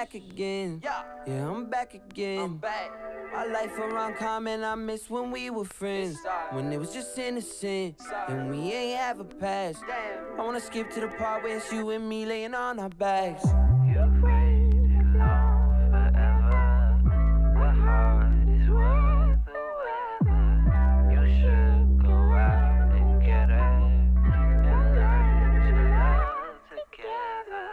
back again. Yeah, I'm back again. My life around common, I miss when we were friends. When it was just innocent, and we ain't have a past. I wanna skip to the part where it's you and me laying on our backs. You've waited long forever. The heart is worth the weather. You should go out and get it and learn to love together.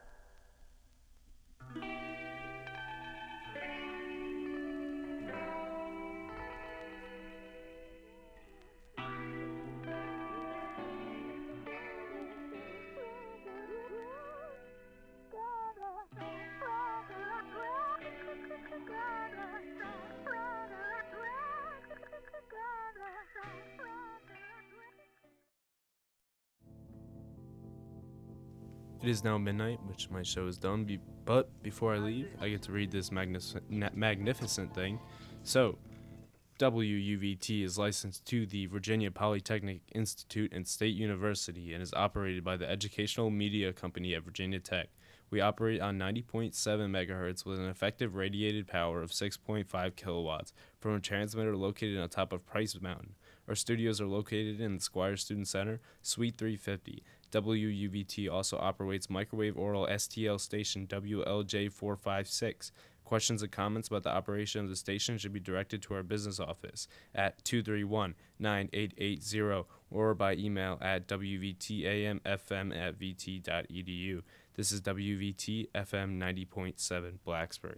It is now midnight, which my show is done, but before I leave, I get to read this magnificent thing. So, WUVT is licensed to the Virginia Polytechnic Institute and State University and is operated by the Educational Media Company at Virginia Tech. We operate on 90.7 megahertz with an effective radiated power of 6.5 kilowatts from a transmitter located on top of Price Mountain. Our studios are located in the Squire Student Center, Suite 350. WUVT also operates microwave oral STL station WLJ456. Questions and comments about the operation of the station should be directed to our business office at 231-9880 or by email at wvtamfm@vt.edu. This is WVT FM 90.7 Blacksburg.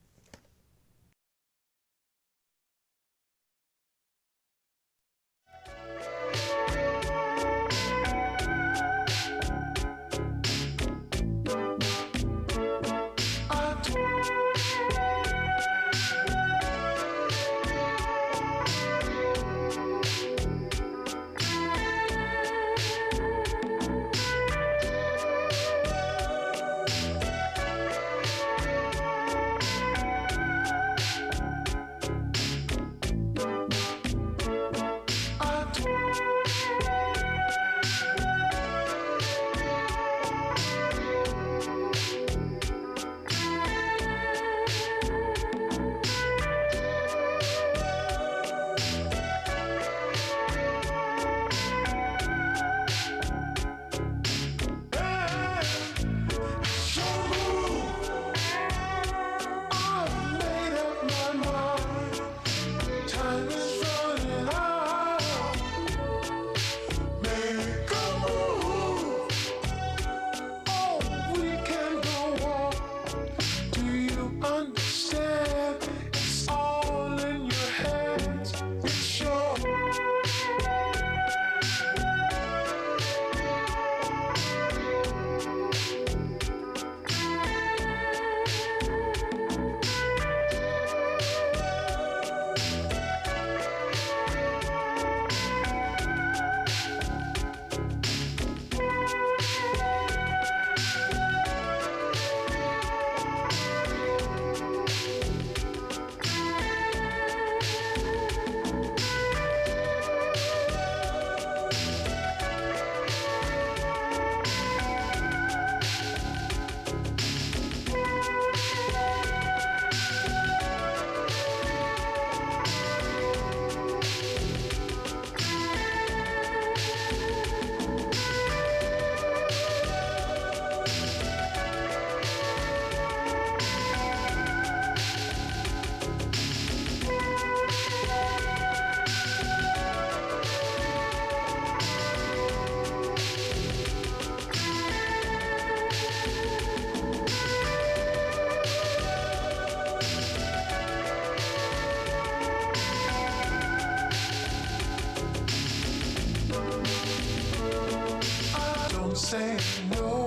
Say no.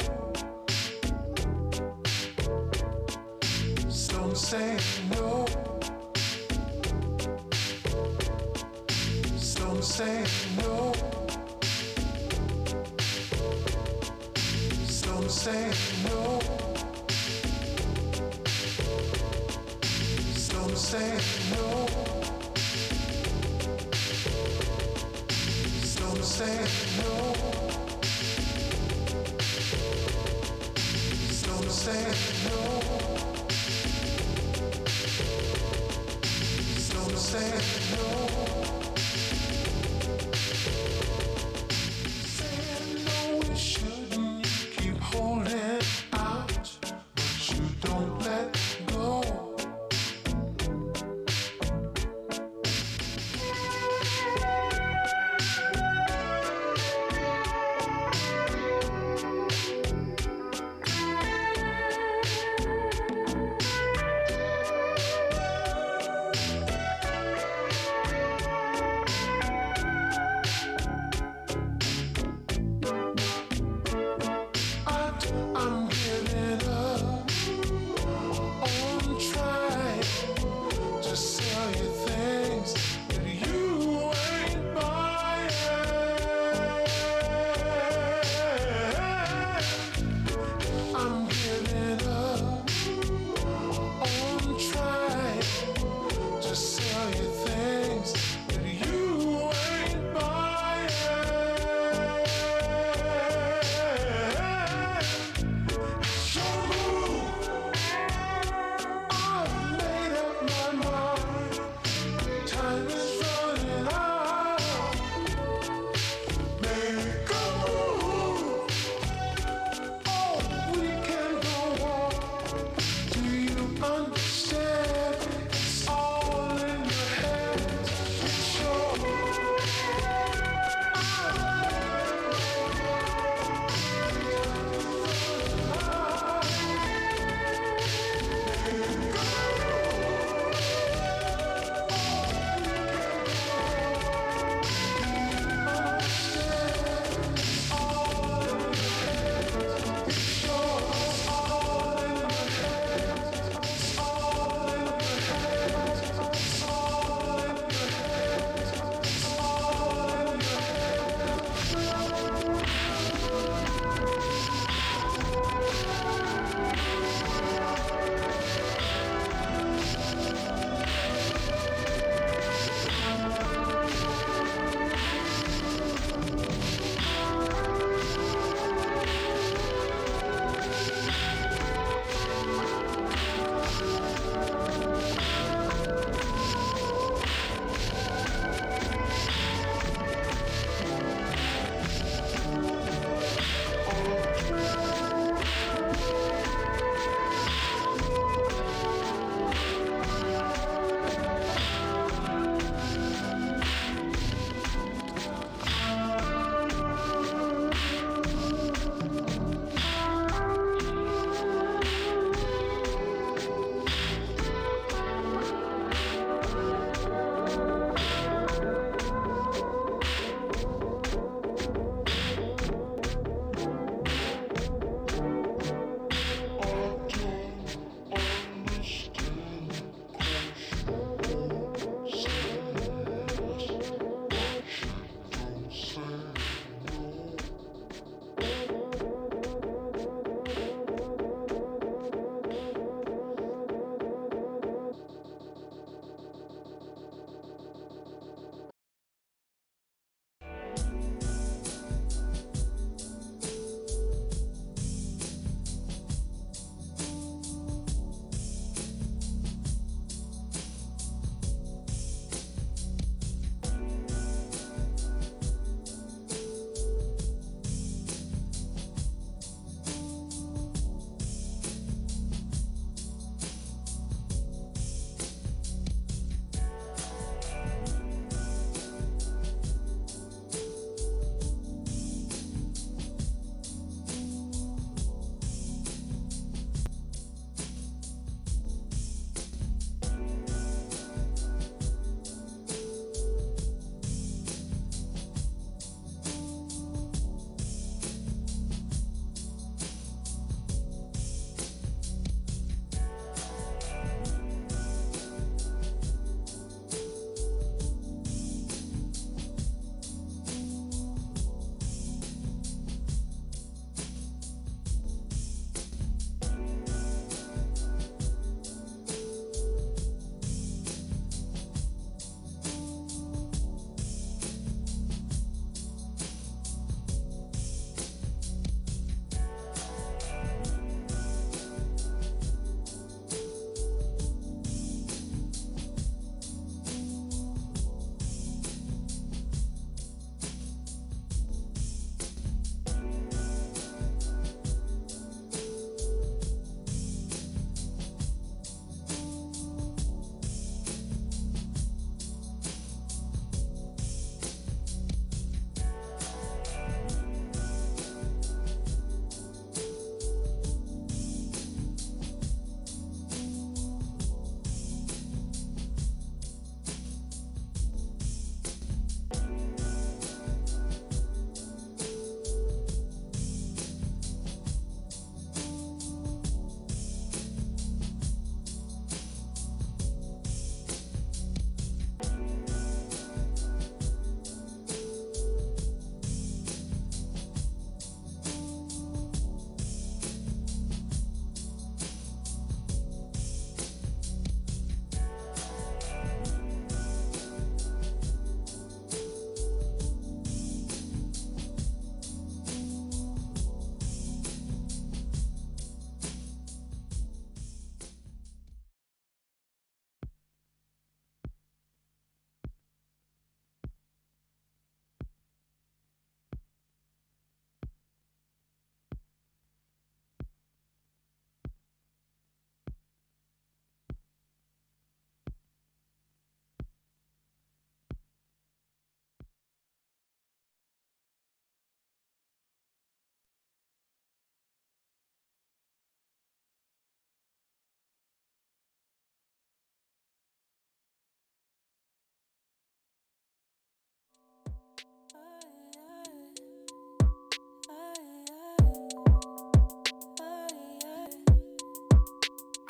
Don't say no. Don't say no. Don't say no. Don't say no. Don't say no. Don't say no. Saying no, we shouldn't. Keep holding out, but you don't let go.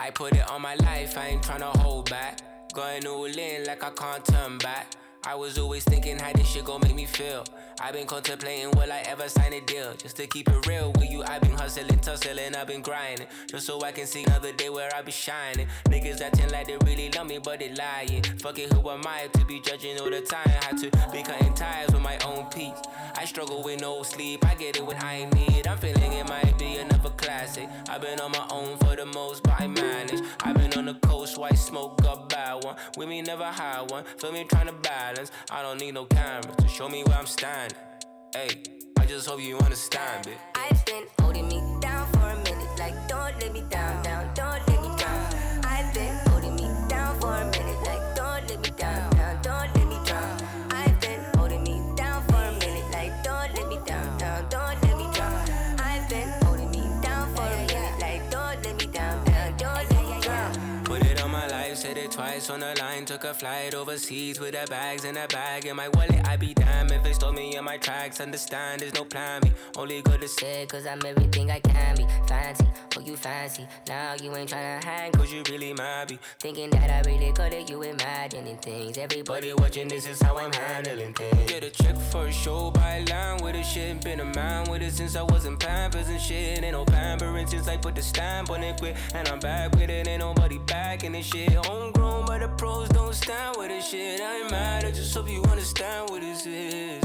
I put it on my life, I ain't tryna hold back. Going all in like I can't turn back. I was always thinking how this shit gon' make me feel. I've been contemplating will I ever sign a deal. Just to keep it real with you, I've been hustling, tussling, I've been grinding. Just so I can see another day where I be shining. Niggas acting like they really love me, but they lying. Fuck it, who am I to be judging all the time? Had to be cutting ties with my own peace. I struggle with no sleep, I get it when I need. I'm feeling it might be another classic. I've been on my own for the most, but I manage. I've been on the coast, white smoke, got bad one. With me never hide one, feel me trying to balance. I don't need no camera to show me where I'm standing. Hey, I just hope you understand, bitch. I've been holding me down for a minute, like don't let me down, down, don't let me down. I've been holding me down for a minute, like don't let me down, down, don't let me down. I've been holding me down for a minute, like don't let me down, down, don't let me down. I've been holding me down for a minute, like don't let me down, down, don't let me down. Put it on my life, said it twice on the line. Took a flight overseas with the bags in a bag. In my wallet, I be damn if they stole me in my tracks. Understand, there's no plan B. Only good to say, cause I'm everything I can be. Fancy, oh you fancy. Now you ain't tryna hang, cause you really might be thinking that I really got it, you imagining things. Everybody watching, this is how I'm handling things. Get a check for a show by line with a shit. Been a man with it since I wasn't Pampers and shit. Ain't no pampering since I put the stamp on it quick. And I'm back with it, ain't nobody back in this shit. Homegrown, but the pros don't stand with this shit. I ain't mad, I just hope you understand what this is.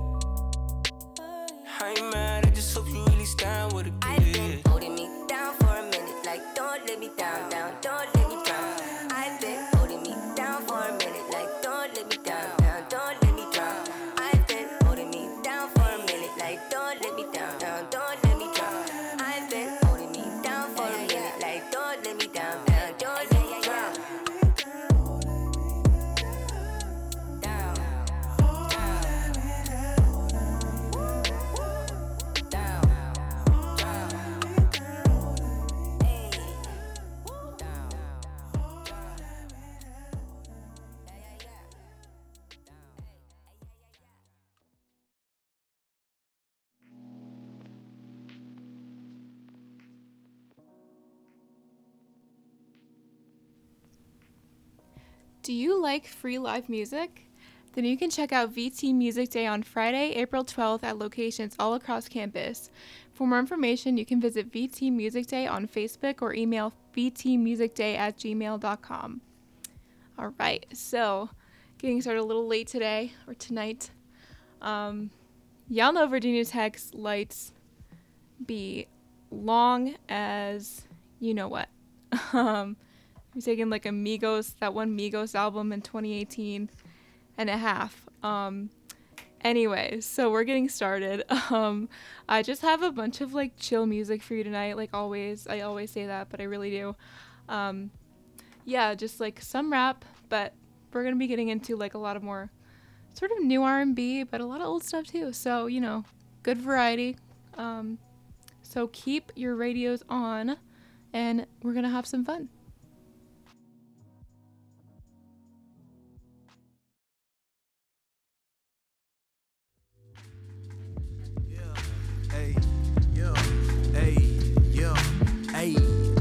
I ain't mad, I just hope you really stand with it. I've been holding me down for a minute, like don't let me down, down, don't let me down. I've been holding me down for a minute, like don't let me down, down, don't let me down. I've been holding me down for a minute, like don't let me down, down, don't let me down. I've been holding me down for a minute, like don't let me down, down, don't let me down. Down, Do you like free live music? Then you can check out VT Music Day on Friday, April 12th at locations all across campus. For more information, you can visit VT Music Day on Facebook or email vtmusicday@gmail.com. All right, so getting started a little late today or tonight. Y'all know Virginia Tech's lights be long as you know what. I'm taking like that one Migos album in 2018 and a half. Anyways, so we're getting started. I just have a bunch of like chill music for you tonight, like always. I always say that, but I really do. Yeah, just like some rap, but we're gonna be getting into like a lot of more sort of new R&B, but a lot of old stuff too. So, you know, good variety. So keep your radios on and we're gonna have some fun. Hey, yo, hey, yo, hey.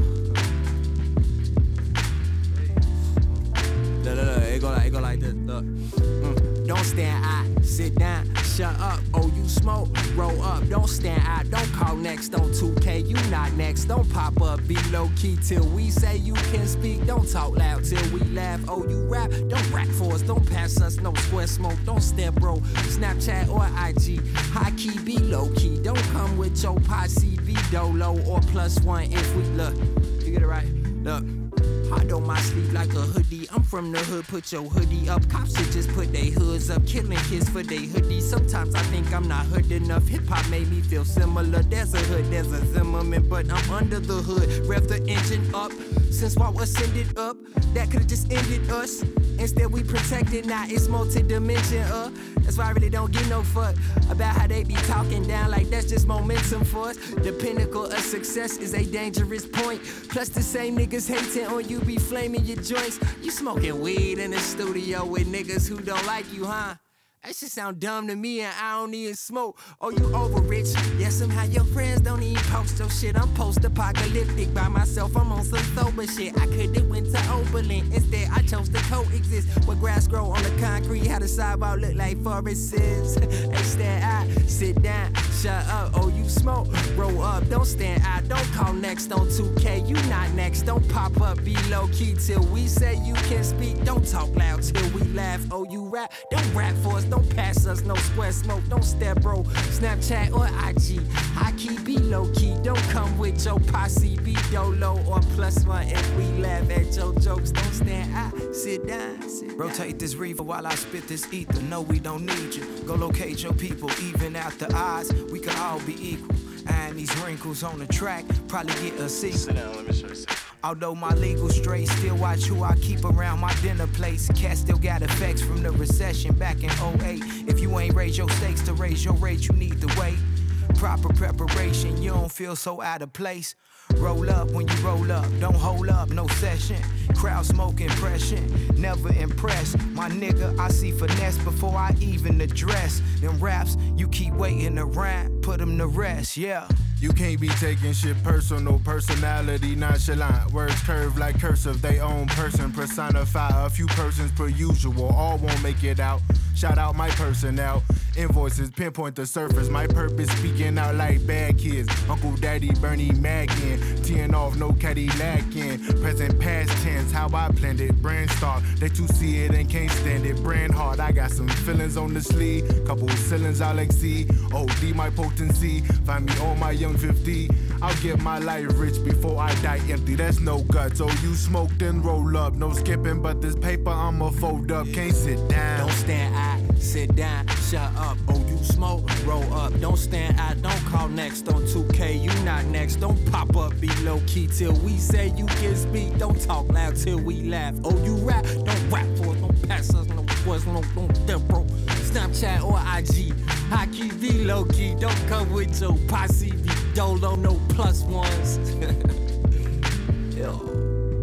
Look, it go like this, look. Don't stand out, sit down, shut up. Oh, you smoke, roll up. Don't stand out, don't call next on 2K. You not next, don't pop up, be low key till we say you can speak. Don't talk loud till we laugh. Oh, you rap, don't rap for us, don't pass us no square smoke. Don't step, bro, Snapchat or IG. High key, be low key. Don't come with your posse, be dolo or +1 if we look. You get it right? Look. Hard on my sleeve like a hoodie. I'm from the hood, put your hoodie up. Cops should just put they hoods up. Killing kids for they hoodies. Sometimes I think I'm not hood enough. Hip-hop made me feel similar. There's a hood, there's a Zimmerman, but I'm under the hood. Rev the engine up. Since why was send it up? That could've just ended us. Instead we protected, now it's multi-dimension, That's why I really don't give no fuck about how they be talking down like that's just momentum for us. The pinnacle of success is a dangerous point. Plus the same niggas hating on you be flaming your joints. You smoking weed in the studio with niggas who don't like you, huh? That shit sound dumb to me and I don't even smoke. Oh, you over rich? Yeah, somehow your friends don't even post your shit. I'm post-apocalyptic by myself. I'm on some sober shit. I could've went to Oberlin. Instead, I chose to coexist. Where grass grow on the concrete, how the sidewalk look like forests. Instead, I sit down, shut up. Oh, you smoke? Roll up, don't stand out. Don't call next on 2K. You not next. Don't pop up, be low-key till we say you can speak. Don't talk loud till we laugh. Oh, you rap? Don't rap for us. Don't pass us no square smoke. Don't step, bro. Snapchat or IG. High key, be low key. Don't come with your posse. Be dolo or +1 if we laugh at your jokes. Don't stand out. Sit down. Rotate this reefer while I spit this ether. No, we don't need you. Go locate your people. Even after odds, we can all be equal. And these wrinkles on the track probably get a sequel. Sit down, let me show you something. Although my legal straight, still watch who I keep around my dinner plates. Cat still got effects from the recession back in 08. If you ain't raised your stakes to raise your rate, you need to wait. Proper preparation, you don't feel so out of place. Roll up when you roll up, don't hold up, no session. Crowd smoke impression, never impressed. My nigga, I see finesse before I even address. Them raps, you keep waiting around, put them to rest, yeah. You can't be taking shit personal, personality nonchalant. Words curve like cursive, they own person. Personify a few persons per usual, all won't make it out. Shout out my personnel, invoices pinpoint the surface. My purpose speaking out like bad kids. Uncle Daddy Bernie Maggin, teeing off no Cadillacin. Present past tense, how I planned it. Brand start, they too see it and can't stand it. Brand hard, I got some feelings on the sleeve. Couple ceilings I'll exceed. OD my potency, find me on my young 50. I'll get my life rich before I die empty. That's no guts. Oh, you smoke then roll up. No skipping, but this paper I'ma fold up. Can't sit down. Don't stand out, sit down, shut up. Oh, you smoke, roll up. Don't stand out, don't call next on 2K. You not next. Don't pop up, be low key till we say you can speak. Don't talk loud till we laugh. Oh, you rap, don't rap for us. Don't pass us no voice, don't step, bro. Snapchat or IG. High key, be low key. Don't come with your posse. Be dolo, no +1s. Yo.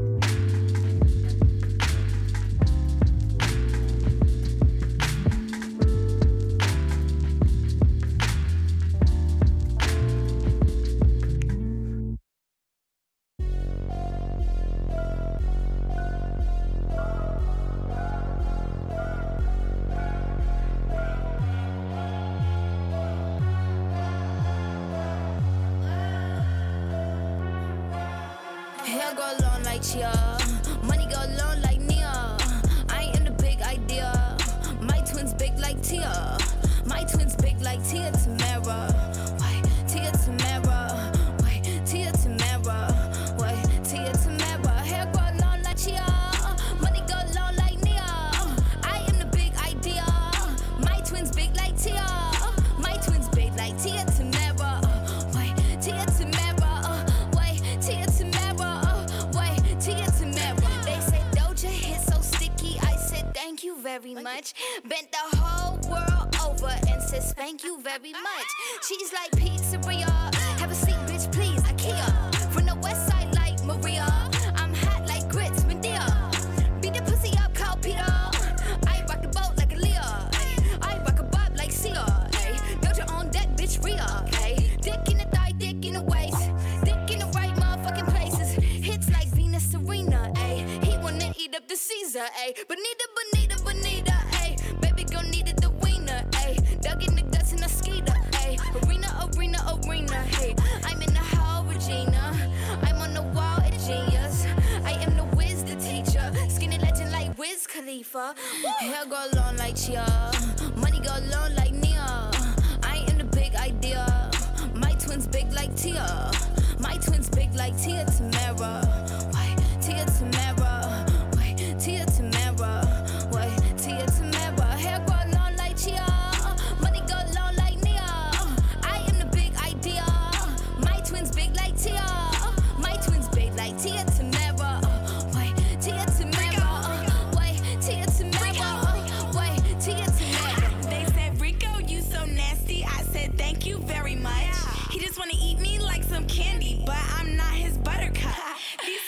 Hair go long like Chia, money go long like Nia. I am the big idea. My twins big like Tia. My twins big like Tia Tamara. Why Tia Tamara? Why Tia Tamara? Why Tia Tamara? Hair go long like Chia, money go long like Nia. I am the big idea. My twins big like Tia. My twins big like Tia Tamara. Why Tia Tamara? Why Tia Tamara? They say Doja hit so sticky. I said thank you very much. Bent the whole world over and says thank you very much. She's like pizzeria. Have a seat, bitch, please. IKEA. From the west side like Maria. I'm hot like grits, Medea. Beat the pussy up, Carl Peter. I rock the boat like Aaliyah. I rock a bob like Sia. Doja on deck, bitch, Rhea. Dick in the thigh, dick in the waist. Dick in the right motherfucking places. Hits like Venus Serena, ayy. He wanna eat up the Caesar, ayy. Bonita, ayy. Baby girl needed the wiener, ayy. Dug in the guts in a skeeter, ayy. Arena, hey. I'm in the hall, Regina. I'm on the wall, a genius. I am the whiz, the teacher. Skinny legend like Wiz Khalifa. Hair go long like Chia. Money go long like Nia. I am the big idea. My twins big like Tia. My twins big like Tia Tamara. Why Tia Tamara? Why Tia Tamara? Why Tia Tamara? Hair go long like Chia. Money go long like Nia. I am the big idea. My twins big like Tia. My twins big like Tia Tamara. Why Tia Tamara? Why Tia Tamara? Why Tia Tamara? They said, Rico, you so nasty. I said, thank you very much. He just wanna eat me like some candy, but I'm not his buttercup. These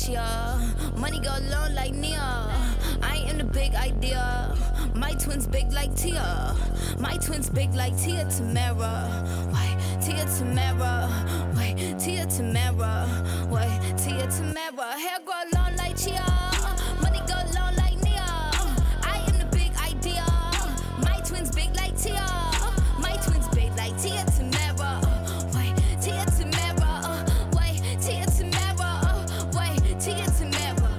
Chia. Money go long like Nia. I ain't in the big idea. My twins big like Tia. My twins big like Tia Tamara. Why Tia Tamara? Why Tia Tamara? Why Tia Tamara? Hair grow long like Chia. Money go long like Nia. I am the big idea. My twins big like Tia. My twins big like Tia Tamara. Why Tia Tamara? Why Tia Tamara? Why Tia Tamara?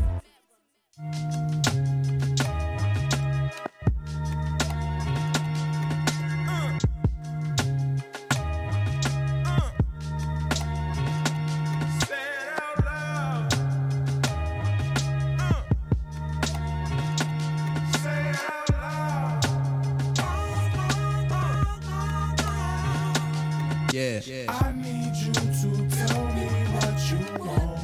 Yeah. I need you to tell me what you want.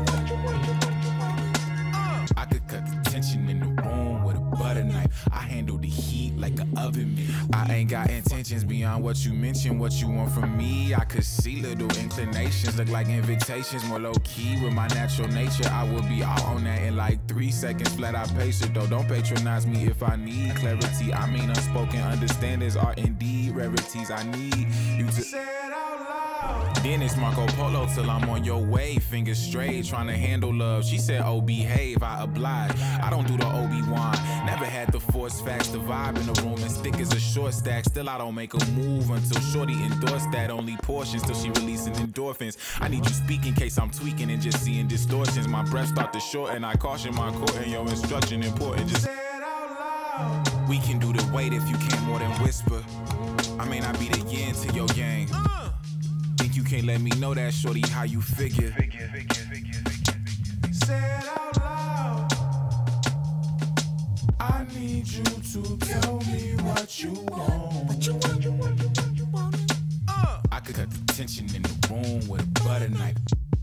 I could cut the tension in the room with a butter knife. I handle the heat like an oven mitt. I ain't got intentions beyond what you mentioned. What you want from me, I could see little inclinations. Look like invitations, more low key with my natural nature. I will be all on that in like 3 seconds. Flat out pace it though. Don't patronize me if I need clarity. I mean unspoken understandings are indeed rarities. I need you to say it out loud. Then it's Marco Polo till I'm on your way. Fingers straight, trying to handle love. She said, oh, behave, I oblige. I don't do the Obi-Wan. Never had the force facts, the vibe in the room as thick as a short stack. Still I don't make a move until shorty endorse that. Only portions till she releasing endorphins. I need you speak in case I'm tweaking and just seeing distortions. My breath start to shorten. I caution my court and your instruction important. Just say it out loud. We can do the wait if you can't more than whisper. I may not be the yin to your yang. Think you can't let me know that, shorty, how you figure. Say it out loud. I need you to tell me what you want. I could cut the tension in the room with a butter knife.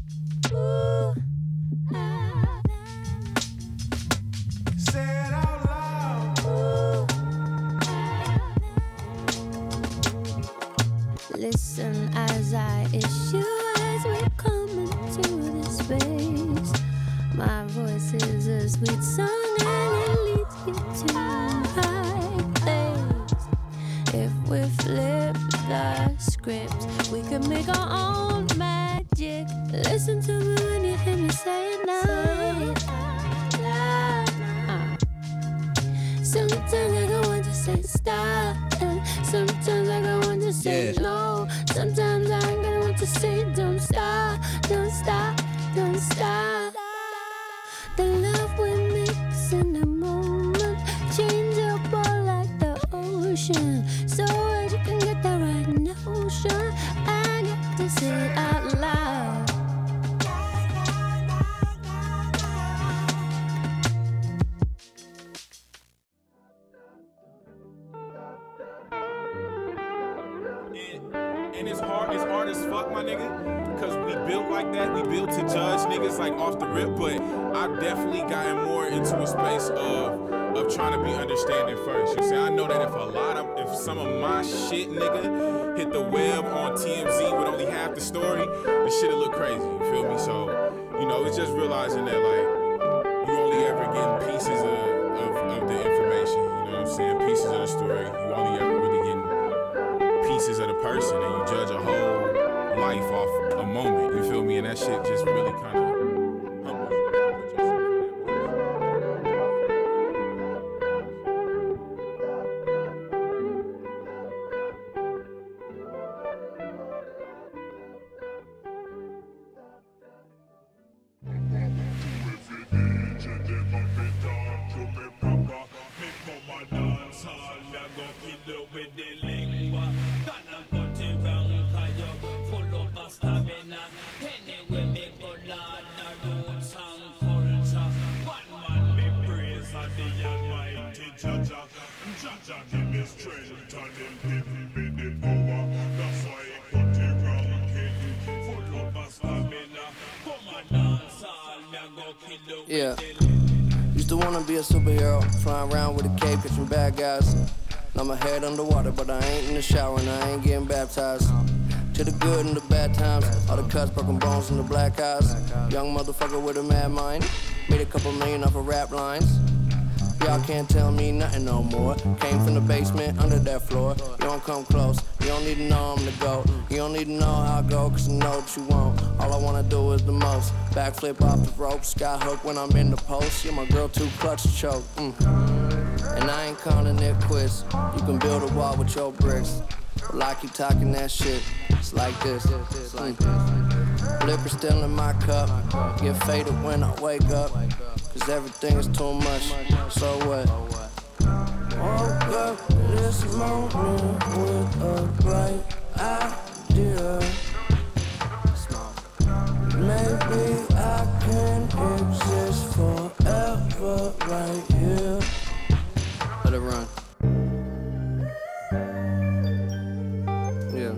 Say it out loud. Listen as I issue as we come into this space. My voice is a sweet song and it leads you to the right place. If we flip the script, we can make our own magic. Listen to me when you hear me say it now. Sometimes I don't want to say stop, and sometimes I don't want to say no. Sometimes I gonna want to say don't stop, don't stop, don't stop. The love we mix in the moment, changeable like the ocean. So as you can get the right notion, I got to say it out loud. And it's hard as fuck, my nigga. Cause we built like that. We built to judge niggas like off the rip. But I've definitely gotten more into a space of trying to be understanding first. You see, I know that if some of my shit, nigga, hit the web on TMZ with only half the story, the shit'll look crazy. You feel me? So, you know, it's just realizing that like you only ever getting pieces of the information. You know what I'm saying? Pieces of the story. You only ever really getting pieces of the person, and you judge a whole life off a moment, you feel me? And that shit just really kind of humbles you. Yeah. Used to wanna be a superhero, flying around with a cape, catching bad guys. Now my head underwater, but I ain't in the shower and I ain't getting baptized. To the good and the bad times. All the cuts, broken bones, and the black eyes. Young motherfucker with a mad mind. Made a couple million off of rap lines. Y'all can't tell me nothing no more. Came from the basement, under that floor. You don't come close, you don't need to know I'm the GOAT. You don't need to know how I go, cause I know what you want. All I wanna do is the most. Backflip off the rope, skyhook when I'm in the post. You're my girl, too clutch to choke. And I ain't calling it quits. You can build a wall with your bricks. Well, I keep talking that shit. It's like this. Liquor still in my cup. Get faded when I wake up. Cause everything is too much. So what? Woke up this morning with a bright idea. Maybe I can exist forever right here. Let it run. Yeah.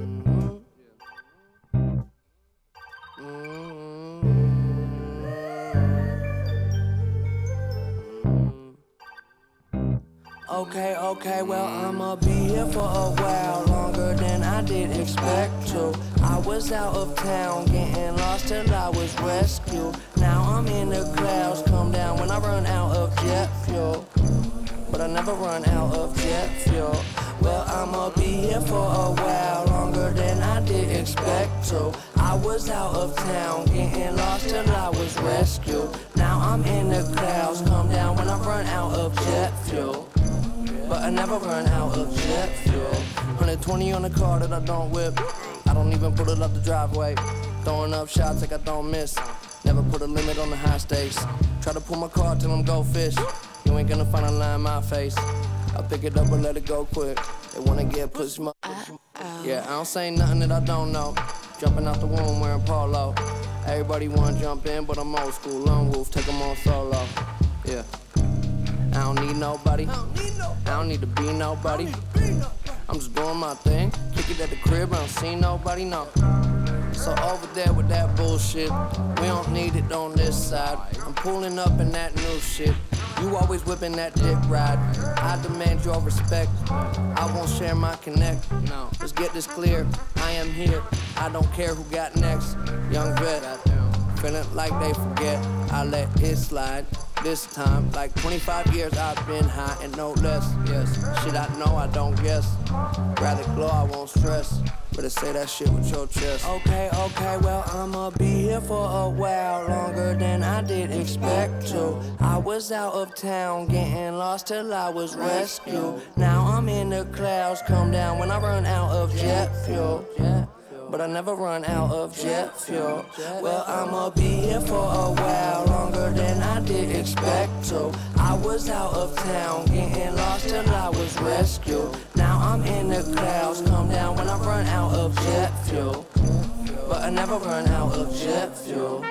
Okay, well, I'ma be here for a while, longer than I did expect to. I was out of town, getting lost till I was rescued. Now I'm in the clouds, come down when I run out of jet fuel. But I never run out of jet fuel. Well, I'ma be here for a while, longer than I did expect to. I was out of town, getting lost till I was rescued. Now I'm in the clouds, come down when I run out of jet fuel. But I never run out of jet fuel. 120 on the car that I don't whip. I don't even put it up the driveway. Throwing up shots like I don't miss. Never put a limit on the high stakes. Try to pull my car till I'm go fish. You ain't gonna find a line in my face. I pick it up and let it go quick. They wanna get pussy, yeah, I don't say nothing that I don't know. Jumping out the womb wearing polo. Everybody wanna jump in, but I'm old school. Lone wolf, take them on solo. Yeah. I don't need nobody. I don't need to be nobody. I'm just doing my thing. Kick it at the crib, I don't see nobody, no. So over there with that bullshit, we don't need it on this side. I'm pulling up in that new shit. You always whipping that dick ride. I demand your respect. I won't share my connect. No, let's get this clear. I am here. I don't care who got next. Young vet, feeling like they forget. I let it slide. This time, like 25 years I've been high and no less. Yes, shit I know I don't guess. Rather glow, I won't stress. Better say that shit with your chest. Okay, well I'ma be here for a while, longer than I did expect to. I was out of town, getting lost till I was rescued. Now I'm in the clouds, come down when I run out of jet fuel. But I never run out of jet fuel. Well, I'ma be here for a while, longer than I did expect to. I was out of town, getting lost till I was rescued. Now I'm in the clouds, come down when I run out of jet fuel. But I never run out of jet fuel.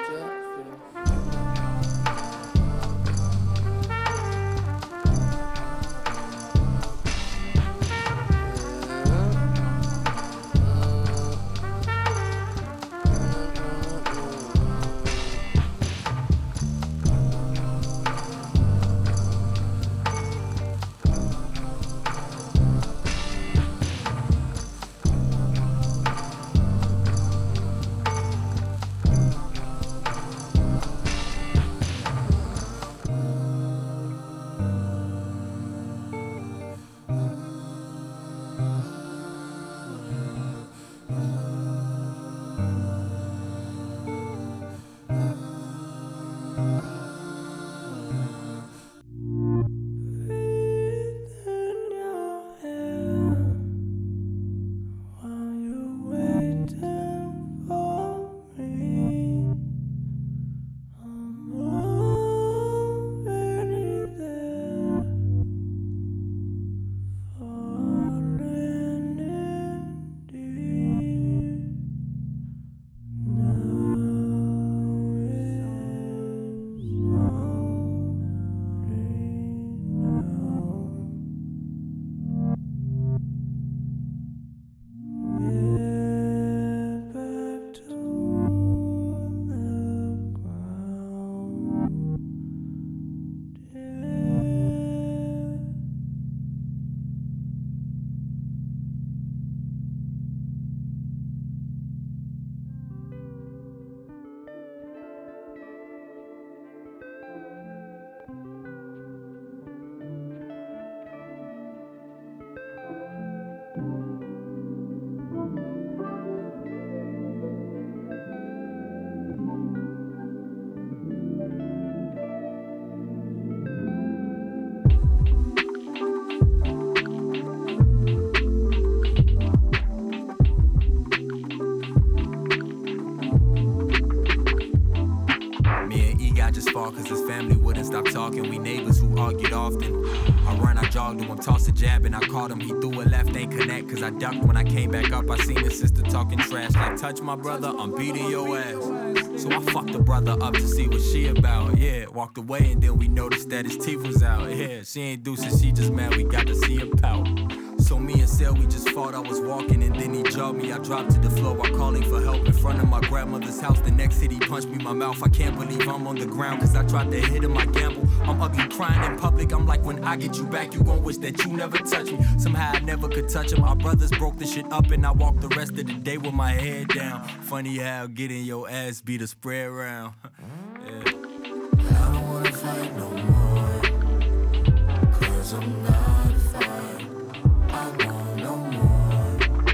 fault, cause his family wouldn't stop talking. We neighbors who argued often. I run, I jog to him, toss a jab, and I caught him. He threw a left, ain't connect, cause I ducked. When I came back up, I seen his sister talking trash. Like, touch my brother, I'm beating your ass. So I fucked the brother up to see what she about. Yeah, walked away, and then we noticed that his teeth was out. Yeah, she ain't deuces, she just mad we got to see her pout. So me and Sel, we just fought. I was walking and then he jabbed me. I dropped to the floor while calling for help in front of my grandmother's house. The next hit, he punched me in my mouth. I can't believe I'm on the ground, cause I tried to hit him, I gamble. I'm ugly crying in public. I'm like, when I get you back, you gon' wish that you never touched me. Somehow I never could touch him. Our brothers broke the shit up and I walked the rest of the day with my head down. Funny how getting your ass beat a spread around. Yeah. I don't wanna fight no more, cause I'm not fine. I want no more.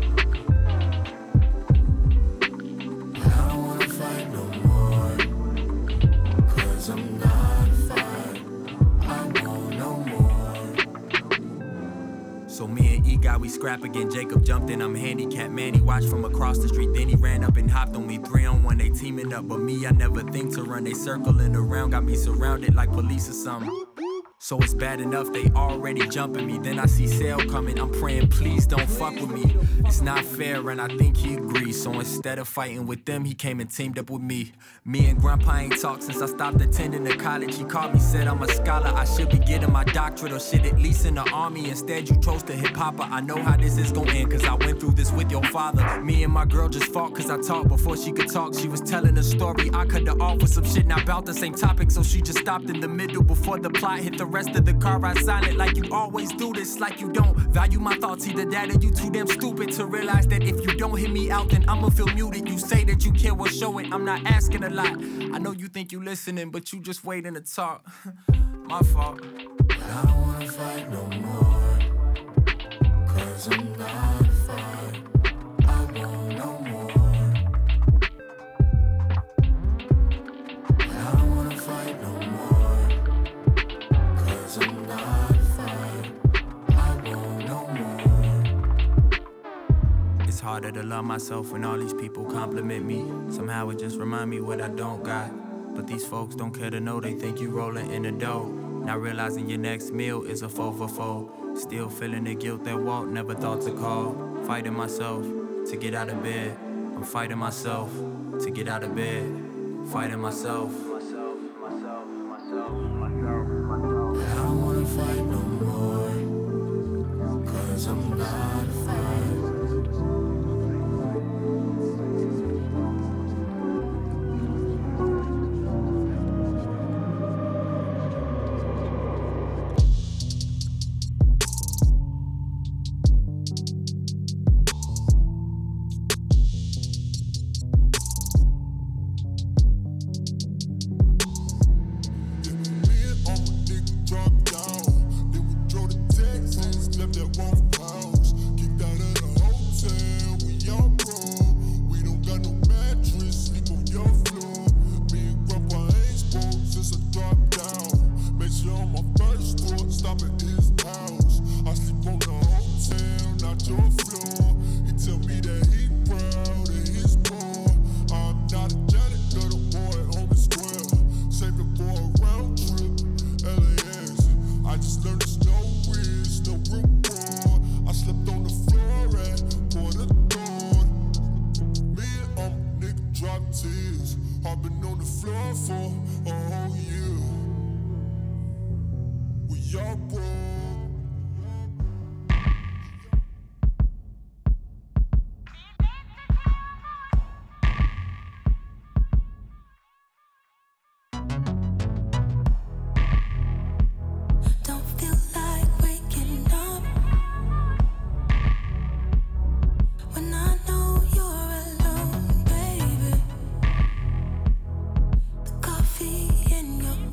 I don't wanna fight no more, cause I'm not fine. I want no more. So me and E-Guy, we scrap again. Jacob jumped in, I'm handicapped. Man, he watched from across the street. Then he ran up and hopped on me. 3-on-1, they teaming up. But me, I never think to run. They circling around, got me surrounded like police or something. So it's bad enough they already jumping me. Then I see Sale coming, I'm praying please don't fuck with me. It's not fair and I think he agrees. So instead of fighting with them, he came and teamed up with me. Me and Grandpa ain't talked since I stopped attending the college. He called me, said I'm a scholar, I should be getting my doctorate or shit at least in the army. Instead you chose to hip-hop. I know how this is gon' end, cause I went through this with your father. Me and my girl just fought cause I talked before she could talk. She was telling a story, I cut her off with some shit not about the same topic. So she just stopped in the middle before the plot hit the rest of the car. I silent like you always do this, like you don't value my thoughts. Either that or you too damn stupid to realize that if you don't hit me out, then I'ma feel muted. You say that you care, well show it. I'm not asking a lot. I know you think you listening, but you just waiting to talk. My fault. I don't wanna fight no more, cause I'm not fine. I want no more. I don't wanna fight no more, cause I'm not fine. I want no more. It's harder to love myself when all these people compliment me. Somehow it just remind me what I don't got. But these folks don't care to know, they think you rolling in the dough. Not realizing your next meal is a 4 for 4. Still feeling the guilt that Walt never thought to call. Fighting myself to get out of bed. I'm fighting myself to get out of bed. Fighting myself. I don't wanna fight no more, cause I'm not fine. In your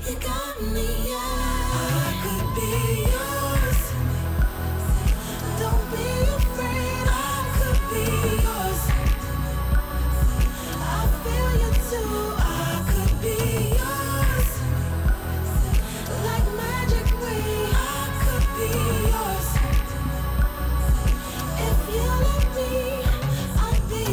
You got me, yeah. I could be yours. Don't be afraid, I could be yours. I feel you too, I could be yours. Like magic way, I could be yours. If you let me, I'd be.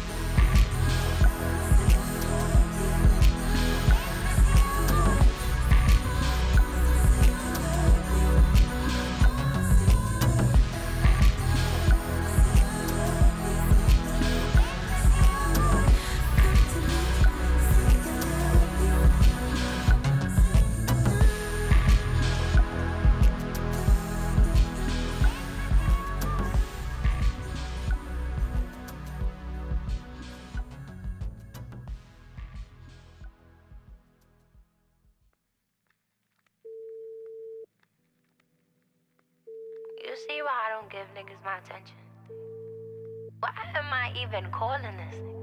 You see why I don't give niggas my attention? Why am I even calling this nigga?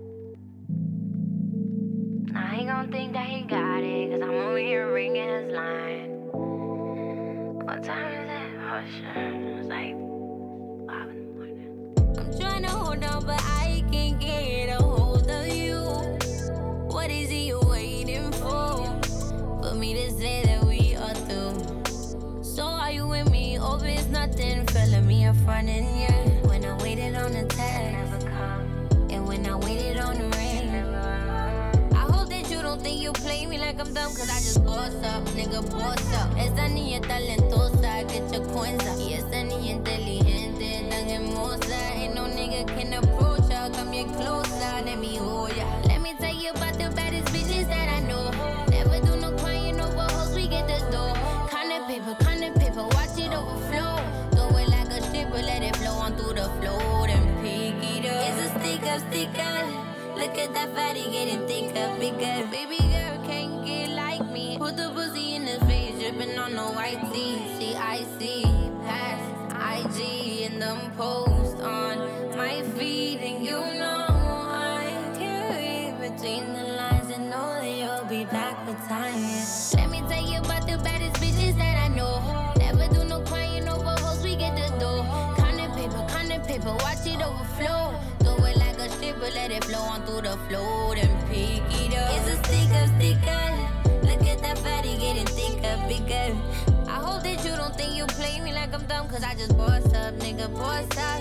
Now he gon' think that he got it, cause I'm over here ringing his line. What time is it? Oh shit, it's like 5 in the morning. I'm trying to hold on, but I can't get a hold of you. What is it you waiting for? For me to say that we are through. So are you with me? Hope it's nothing. Feeling me in front and yeah. When I waited on the text, never come. And when I waited on the ring, I hope that you don't think you play me like I'm dumb, cause I just boss up, nigga, boss up. Esta niña talentosa, get your coins up. Y esta niña inteligente, tan hermosa. Ain't no nigga can approach her, come here closer, let me hold ya. Let me tell you about the baddest bitches that I know. Never do no crying over hoes, we get the door. Kind of paper, watch it overflow. Do it like a stripper, let it flow on through the flow, then pick it up. It's a sticker. Look at that fatty getting thicker, bigger. Baby girl can't get like me. Put the pussy in the face, dripping on the white tee. CIC, past IG, and them post on my feed. And you know I can't read between the lines and know that you'll be back with time. Let me tell you about the baddest bitches that I know. Never do no crying over hoes, we get the dough. Kind of paper, watch it overflow. Do it like a stripper, let it flow on through the flow, then pick it up. It's a sticker. Look at that fatty getting thicker, bigger. I hope that you don't think you play me like I'm dumb, cause I just boss up, nigga, boss up.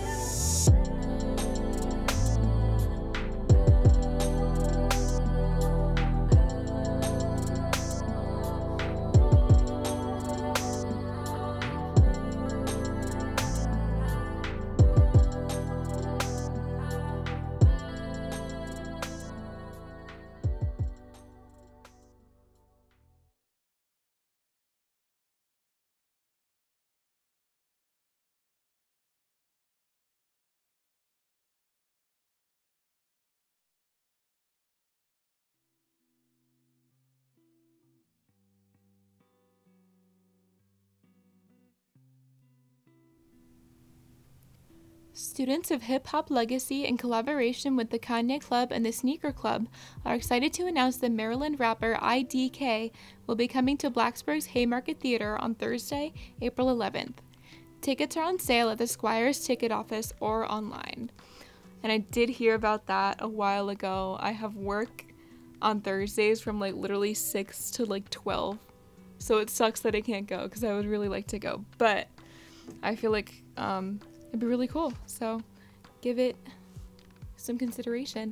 Students of Hip Hop Legacy, in collaboration with the Kanye Club and the Sneaker Club, are excited to announce that Maryland rapper IDK will be coming to Blacksburg's Haymarket Theater on Thursday, April 11th. Tickets are on sale at the Squires ticket office or online. And I did hear about that a while ago. I have work on Thursdays from literally 6 to 12. So it sucks that I can't go because I would really like to go. But I feel like it'd be really cool. So give it some consideration.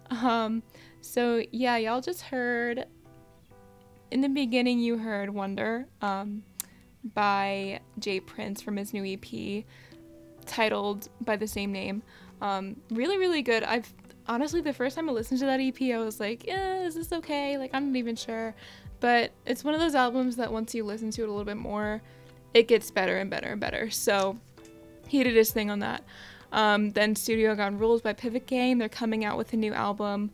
So yeah, y'all just heard, in the beginning you heard Wonder by Jay Prince from his new EP titled by the same name. Really, really good. I've honestly, the first time I listened to that EP, I was like, yeah, is this okay? I'm not even sure. But it's one of those albums that once you listen to it a little bit more, it gets better and better and better. So he did his thing on that. Then Studio Gone Rules by Pivot Gang. They're coming out with a new album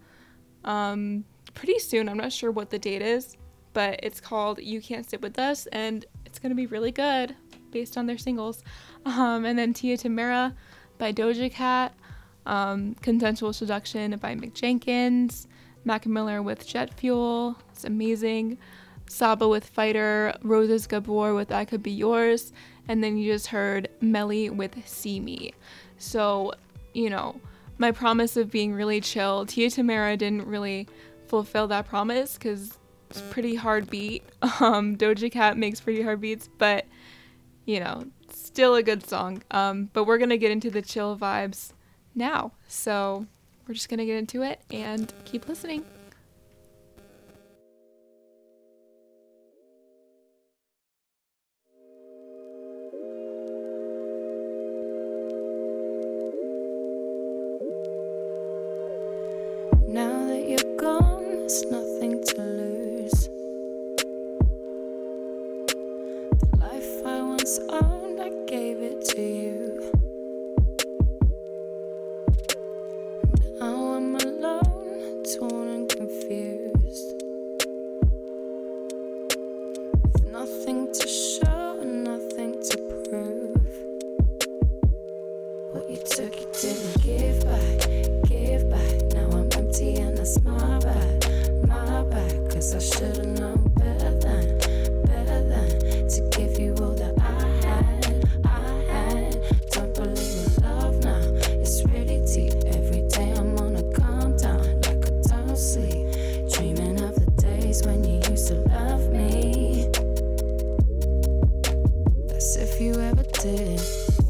pretty soon. I'm not sure what the date is, but it's called You Can't Sit With Us, and it's going to be really good based on their singles. And then Tia Tamera by Doja Cat. Consensual Seduction by Mick Jenkins. Mac Miller with Jet Fuel. It's amazing. Saba with Fighter, Roses Gabor with I Could Be Yours, and then you just heard Melly with See Me. So, my promise of being really chill, Tia Tamara didn't really fulfill that promise because it's pretty hard beat. Doja Cat makes pretty hard beats, but, still a good song. But we're going to get into the chill vibes now. So we're just going to get into it and keep listening. Now that you're gone, there's nothing to lose. The life I once owned, I gave it to you. Now I'm alone, torn and confused, with nothing to show and nothing to prove. What you took, you didn't give back, give back. Now I'm empty and that's my bad, cause I should've known better than to give you all that I had. Don't believe in love now, it's really deep. Every day I'm on a calm down, like I don't sleep, dreaming of the days when you used to love me. That's if you ever did,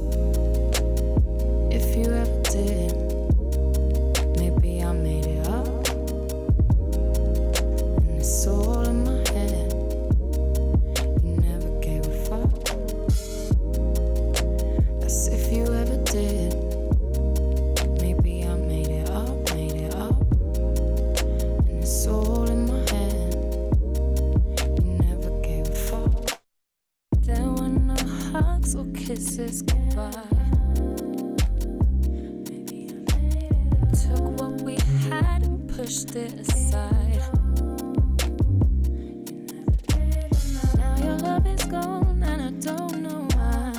if you ever did. Maybe I made it up, and it's all in my head. You never gave a fuck. That's if you ever did. Maybe I made it up, and it's all in my head. You never gave a fuck. There were no hugs or kisses goodbye. Took what we had and pushed it aside. Now your love is gone and I don't know why.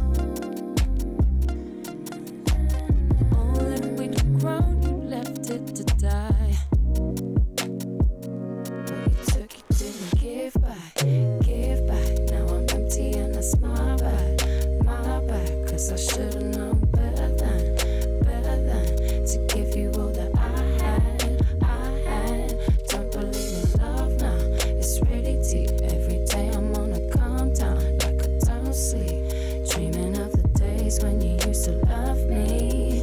All that we'd grown, you left it to die. What you took, you didn't give back. Now I'm empty and that's my bad, cause I should've known better than to give you all that I had. Don't believe in love now, it's really deep. Every day I'm on a calm down, like I don't sleep, dreaming of the days when you used to love me.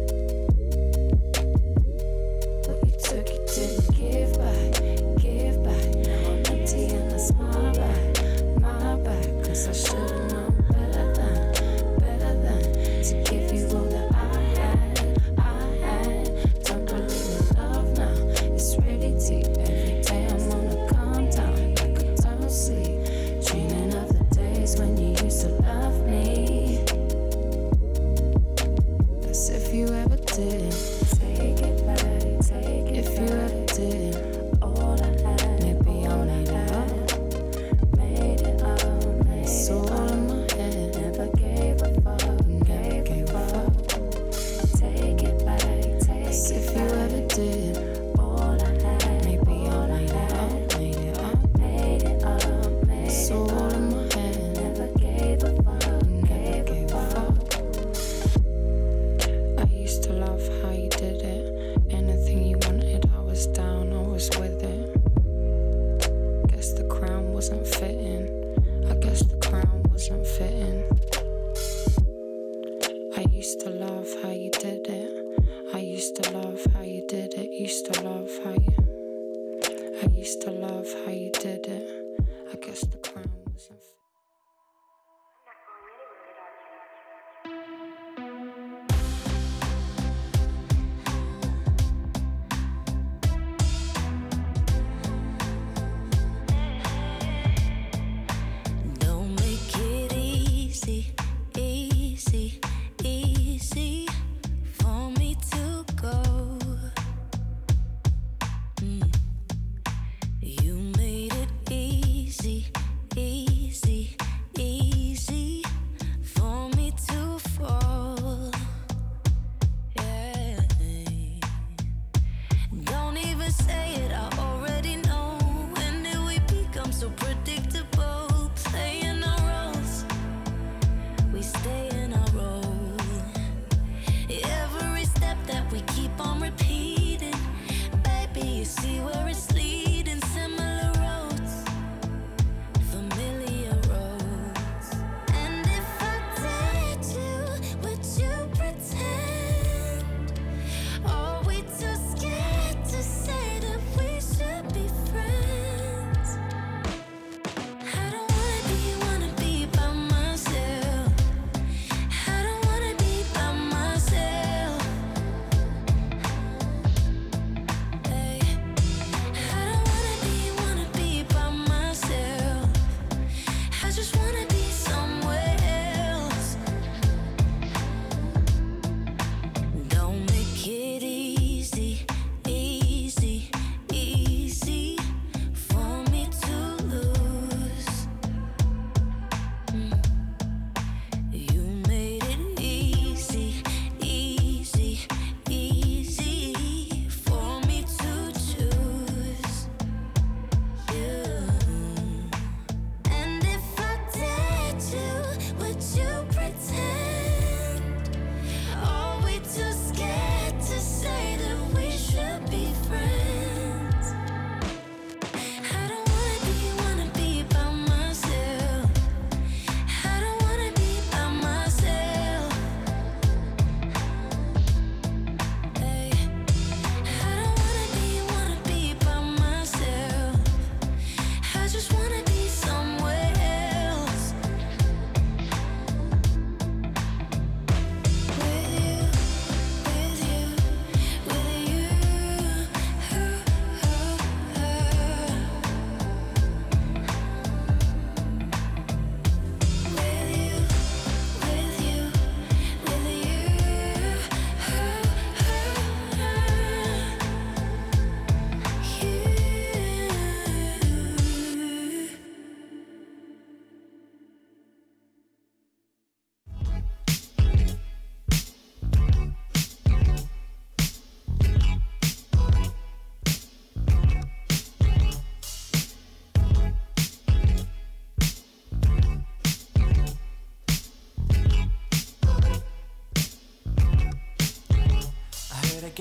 What you took, you didn't give back. Now I'm empty and that's my bad, cause I should've known better than to give you all that I had. Don't believe in love now, it's really deep. Every day I'm on a calm down, like I don't sleep, dreaming of the days when you used to love me. That's if you ever did. Take it back, if you ever did. All I had, maybe I made it up, it's all in my head. Never gave a fuck, never gave a fuck. Take it back, as if you ever did. All I had, maybe I made it up, it's all in my head. Never gave a fuck, never gave a fuck. I used to love how you did it. Anything you wanted, I was down, I was with it. Guess the crown wasn't fitting. I guess the crown wasn't fitting. I used to love how you did it. I used to love how you did it. Used to love how you. I used to love how you did it. I guess the crown wasn't fitting. Don't make it easy for me to go. You made it easy.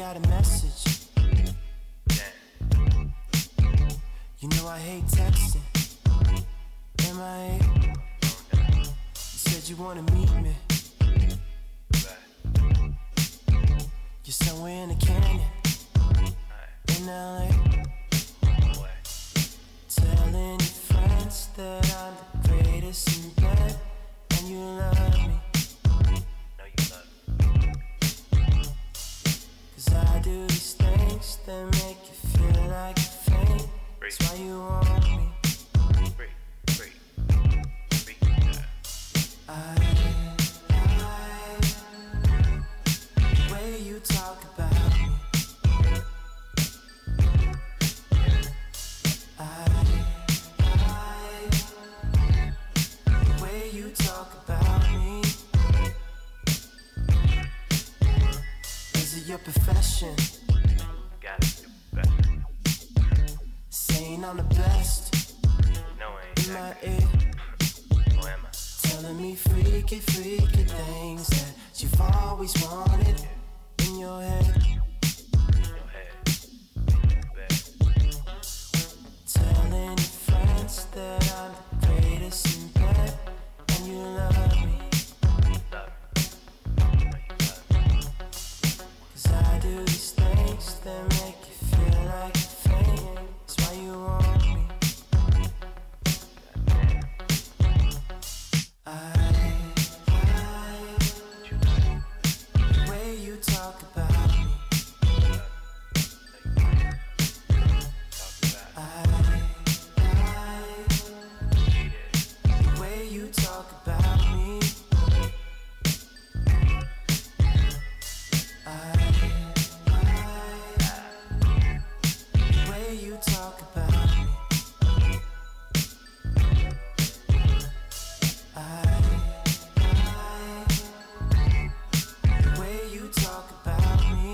got a message. You know I hate texting. MIA. You said you wanna meet me. You're somewhere in the canyon. In LA. Telling your friends that I'm the greatest in bed. And you love me. Cause I do these things that make you feel like a faint. That's why you want me. The way you talk about me. The way you talk about me. Is it your profession? Got it, your profession. Saying I'm the best. No, I ain't. In my ear. Who am I? Telling me freaky things that you've always wanted in your head. Telling your friends that I'm the greatest in bed. And you love me. Cause I do these things that make you feel like a faint. That's why you want me. The way you talk about me. The way you talk about me. The way you talk about me. The way you talk about me.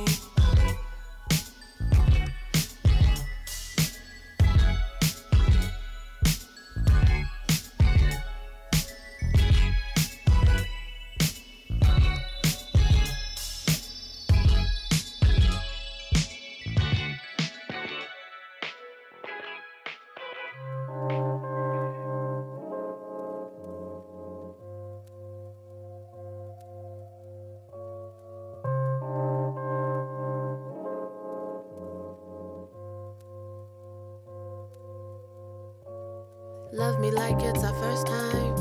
Love me like it's our first time.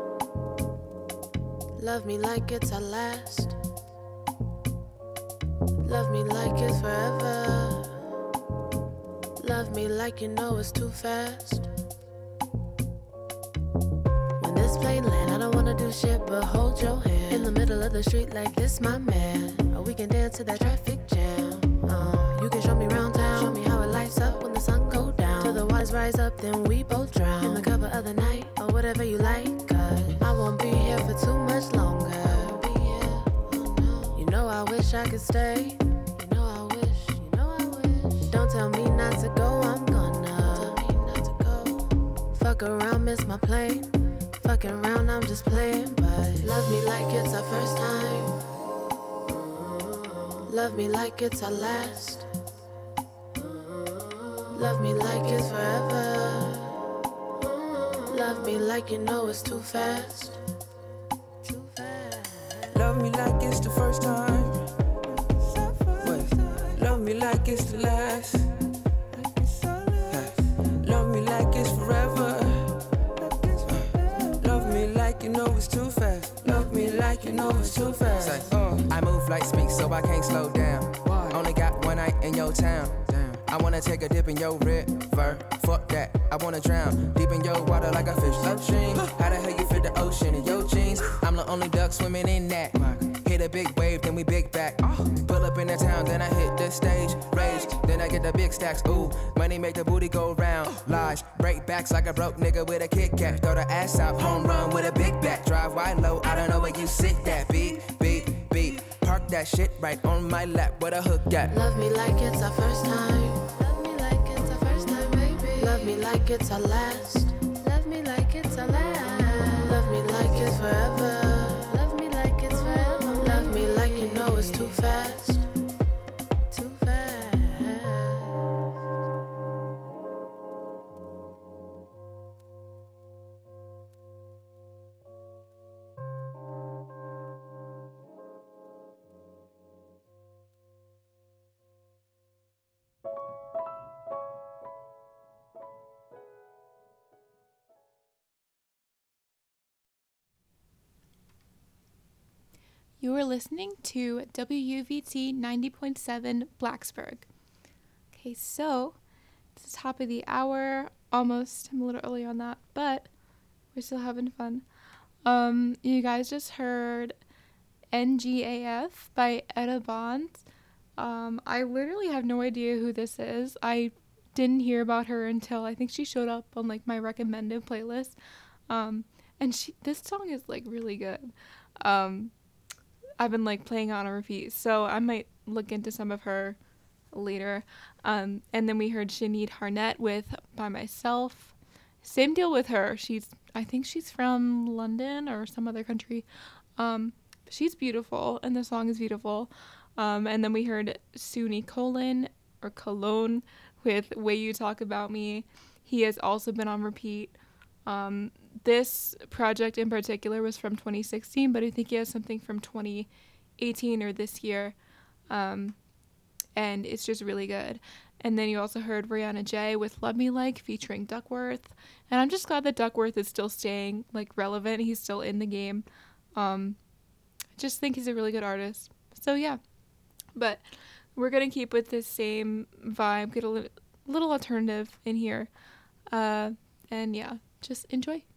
Love me like it's our last. Love me like it's forever. Love me like you know it's too fast. When this plane land, I don't wanna do shit but hold your hand in the middle of the street like this, my man. Or we can dance to that traffic jam. You can show me round town, show me how it lights up when the sun go down. Till the waters rise up, then we both drown in the cover of the night or whatever you like. Cause I won't be here for too much longer. You know I wish I could stay. You know I wish. Don't tell me not to go, I'm gonna. Fuck around, miss my plane. Fucking around, I'm just playing. But love me like it's our first time. Love me like it's our last. Love me like it's forever. Love me like you know it's too fast. Love me like it's the first time. Wait. Love me like it's the last. Love me like it's forever. Love me like you know it's too fast. Love me like you know it's too fast. I move like speak, so I can't slow down. Only got one night in your town. I wanna take a dip in your river. Fuck that, I wanna drown deep in your water like a fish upstream. How the hell you fit the ocean in your jeans? I'm the only duck swimming in that. Hit a big wave, then we big back. Pull up in the town, then I hit the stage. Rage, then I get the big stacks. Ooh, money make the booty go round. Lies, break backs like a broke nigga with a Kit Kat. Throw the ass out, home run with a big bat. Drive wide low, I don't know where you sit that. Beat, beat, beat. Park that shit right on my lap. Where the hook at? Love me like it's our first time. Love me like it's our first time, baby. Love me like it's our last. Love me like it's our last. Love me like it's forever. Love me like it's forever. Love me like you know it's too fast. Too You are listening to WUVT 90.7 Blacksburg. Okay, so it's the top of the hour, almost. I'm a little early on that, but we're still having fun. You guys just heard NGAF by Etta Bonds. I literally have no idea who this is. I didn't hear about her until I think she showed up on like my recommended playlist. And this song is like really good. I've been like playing on a repeat, so I might look into some of her later. And then we heard Sinead Harnett with By Myself. Same deal with her. I think she's from London or some other country. She's beautiful, and the song is beautiful. And then we heard Suni Cologne with Way You Talk About Me. He has also been on repeat. This project in particular was from 2016, but I think he has something from 2018 or this year. And it's just really good. And then you also heard Rihanna J with Love Me Like featuring Duckworth. And I'm just glad that Duckworth is still staying like relevant. He's still in the game. I just think he's a really good artist. So yeah. But we're going to keep with this same vibe, get a little alternative in here. And yeah, just enjoy.